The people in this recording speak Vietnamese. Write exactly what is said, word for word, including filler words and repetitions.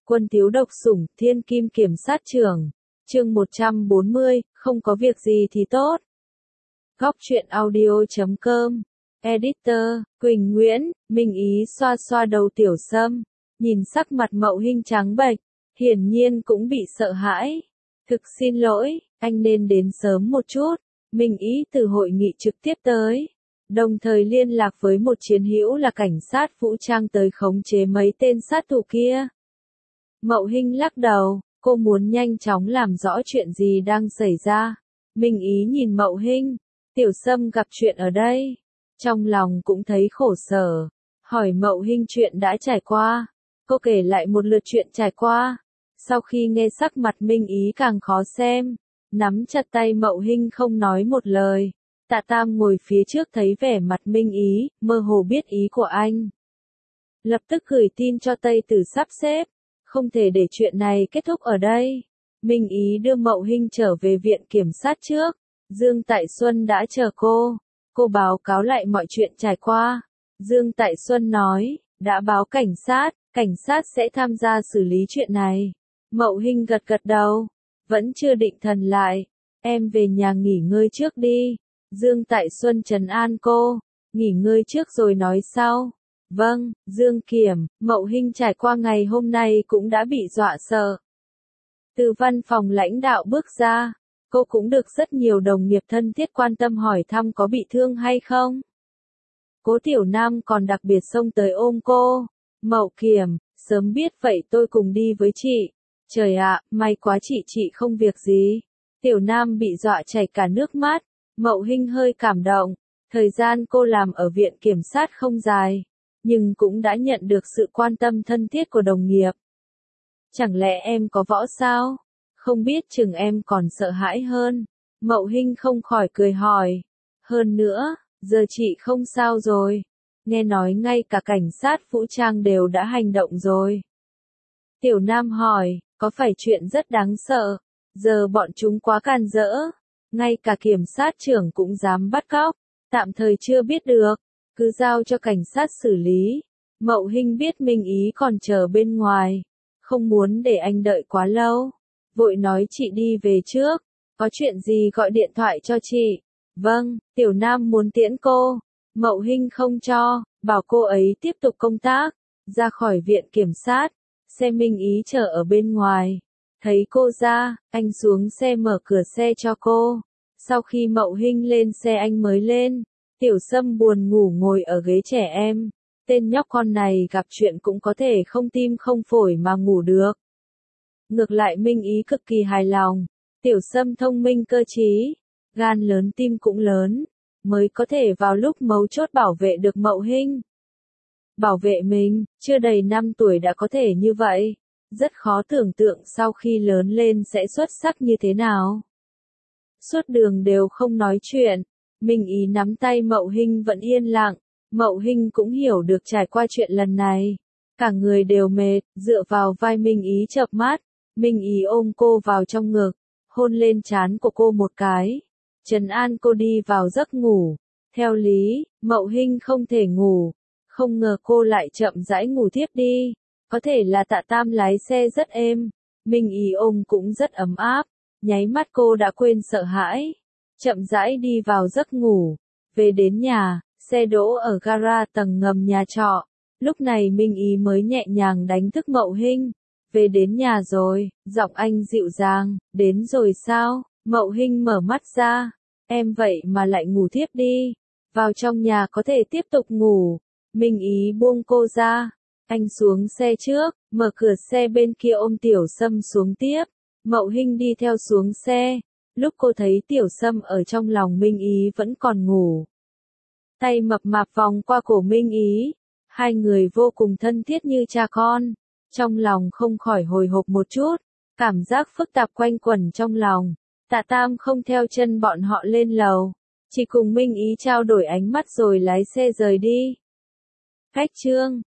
Quân thiếu độc sủng, thiên kim kiểm sát trưởng. Chương một trăm bốn mươi, không có việc gì thì tốt. Góc truyện audio chấm com. Editor, Quỳnh Nguyễn, Minh Ý xoa xoa đầu Tiểu Sâm. Nhìn sắc mặt Mậu Hinh trắng bệch, hiển nhiên cũng bị sợ hãi. Thực xin lỗi, anh nên đến sớm một chút. Minh Ý từ hội nghị trực tiếp tới. Đồng thời liên lạc với một chiến hữu là cảnh sát vũ trang tới khống chế mấy tên sát thủ kia. Mậu Hinh lắc đầu, cô muốn nhanh chóng làm rõ chuyện gì đang xảy ra. Minh Ý nhìn Mậu Hinh, Tiểu Sâm gặp chuyện ở đây. Trong lòng cũng thấy khổ sở, hỏi Mậu Hinh chuyện đã trải qua. Cô kể lại một lượt chuyện trải qua. Sau khi nghe sắc mặt Minh Ý càng khó xem, nắm chặt tay Mậu Hinh không nói một lời. Tạ Tam ngồi phía trước thấy vẻ mặt Minh Ý, mơ hồ biết ý của anh. Lập tức gửi tin cho Tây Tử sắp xếp, không thể để chuyện này kết thúc ở đây. Minh Ý đưa Mậu Hinh trở về viện kiểm sát trước. Dương Tại Xuân đã chờ cô. Cô báo cáo lại mọi chuyện trải qua. Dương Tại Xuân nói, đã báo cảnh sát, cảnh sát sẽ tham gia xử lý chuyện này. Mậu Hinh gật gật đầu, vẫn chưa định thần lại. Em về nhà nghỉ ngơi trước đi. Dương Tại Xuân trấn an cô, nghỉ ngơi trước rồi nói sau. Vâng, Dương Kiểm, Mậu Hinh trải qua ngày hôm nay cũng đã bị dọa sợ. Từ văn phòng lãnh đạo bước ra, cô cũng được rất nhiều đồng nghiệp thân thiết quan tâm hỏi thăm có bị thương hay không. Cố Tiểu Nam còn đặc biệt xông tới ôm cô. Mậu Kiểm, sớm biết vậy tôi cùng đi với chị. Trời ạ, may quá chị chị không việc gì. Tiểu Nam bị dọa chảy cả nước mắt. Mậu Hinh hơi cảm động. Thời gian cô làm ở viện kiểm sát không dài, nhưng cũng đã nhận được sự quan tâm thân thiết của đồng nghiệp. Chẳng lẽ em có võ sao? Không biết chừng em còn sợ hãi hơn. Mậu Hinh không khỏi cười hỏi. Hơn nữa, giờ chị không sao rồi. Nghe nói ngay cả cảnh sát vũ trang đều đã hành động rồi. Tiểu Nam hỏi, có phải chuyện rất đáng sợ? Giờ bọn chúng quá can dỡ. Ngay cả kiểm sát trưởng cũng dám bắt cóc. Tạm thời chưa biết được. Cứ giao cho cảnh sát xử lý. Mậu Hinh biết Minh Ý còn chờ bên ngoài. Không muốn để anh đợi quá lâu. Vội nói chị đi về trước. Có chuyện gì gọi điện thoại cho chị. Vâng, Tiểu Nam muốn tiễn cô. Mậu Hinh không cho, bảo cô ấy tiếp tục công tác. Ra khỏi viện kiểm sát. Xe Minh Ý chờ ở bên ngoài. Thấy cô ra, anh xuống xe mở cửa xe cho cô. Sau khi Mậu Hinh lên xe anh mới lên. Tiểu Sâm buồn ngủ ngồi ở ghế trẻ em. Tên nhóc con này gặp chuyện cũng có thể không tim không phổi mà ngủ được. Ngược lại Minh Ý cực kỳ hài lòng. Tiểu Sâm thông minh cơ trí, gan lớn tim cũng lớn, mới có thể vào lúc mấu chốt bảo vệ được Mậu Hinh. Bảo vệ mình, chưa đầy năm tuổi đã có thể như vậy. Rất khó tưởng tượng sau khi lớn lên sẽ xuất sắc như thế nào. Suốt đường đều không nói chuyện. Minh Ý nắm tay Mậu Hinh vẫn yên lặng. Mậu Hinh cũng hiểu được trải qua chuyện lần này. Cả người đều mệt, dựa vào vai Minh Ý chợp mắt. Minh Ý ôm cô vào trong ngực, hôn lên trán của cô một cái. Trấn an cô đi vào giấc ngủ. Theo lý, Mậu Hinh không thể ngủ. Không ngờ cô lại chậm rãi ngủ thiếp đi. Có thể là Tạ Tam lái xe rất êm. Minh Ý ôm cũng rất ấm áp. Nháy mắt cô đã quên sợ hãi. Chậm rãi đi vào giấc ngủ. Về đến nhà, xe đỗ ở gara tầng ngầm nhà trọ. Lúc này Minh Ý mới nhẹ nhàng đánh thức Mậu Hinh. Về đến nhà rồi, giọng anh dịu dàng, đến rồi sao? Mậu Hinh mở mắt ra. Em vậy mà lại ngủ thiếp đi. Vào trong nhà có thể tiếp tục ngủ. Minh Ý buông cô ra. Anh xuống xe trước, mở cửa xe bên kia ôm Tiểu Sâm xuống tiếp. Mậu Hinh đi theo xuống xe. Lúc cô thấy Tiểu Sâm ở trong lòng Minh Ý vẫn còn ngủ. Tay mập mạp vòng qua cổ Minh Ý. Hai người vô cùng thân thiết như cha con. Trong lòng không khỏi hồi hộp một chút. Cảm giác phức tạp quanh quẩn trong lòng. Tạ Tam không theo chân bọn họ lên lầu. Chỉ cùng Minh Ý trao đổi ánh mắt rồi lái xe rời đi. Cách chương